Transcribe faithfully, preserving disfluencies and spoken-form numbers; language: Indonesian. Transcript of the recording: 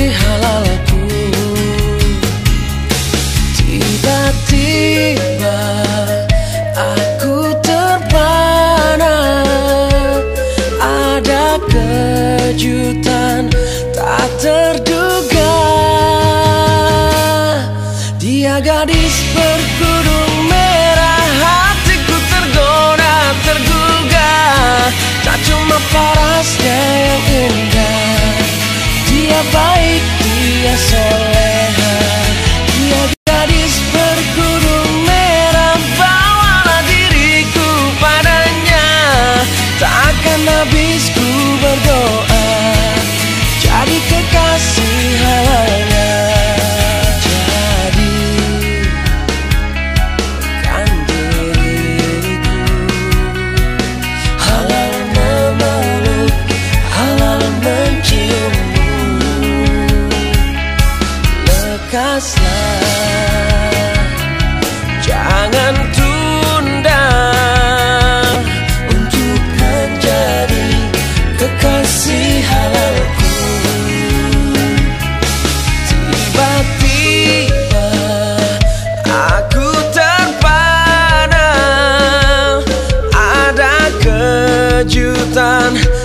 halalku. Tiba-tiba aku terpana, ada kejutan tak terduga. Dia gadis berkerudung merah, hatiku tergoda, tergugah. Tak cuma parasnya yang indah, dia baik, dia soleha. Dia gadis berkerudung merah, bawalah diriku padanya. Takkan habis ku berdoa jadi kekasih halalnya. Lekaslah, jangan tunda untuk menjadi kekasih halalku. Tiba-tiba aku terpana, ada kejutan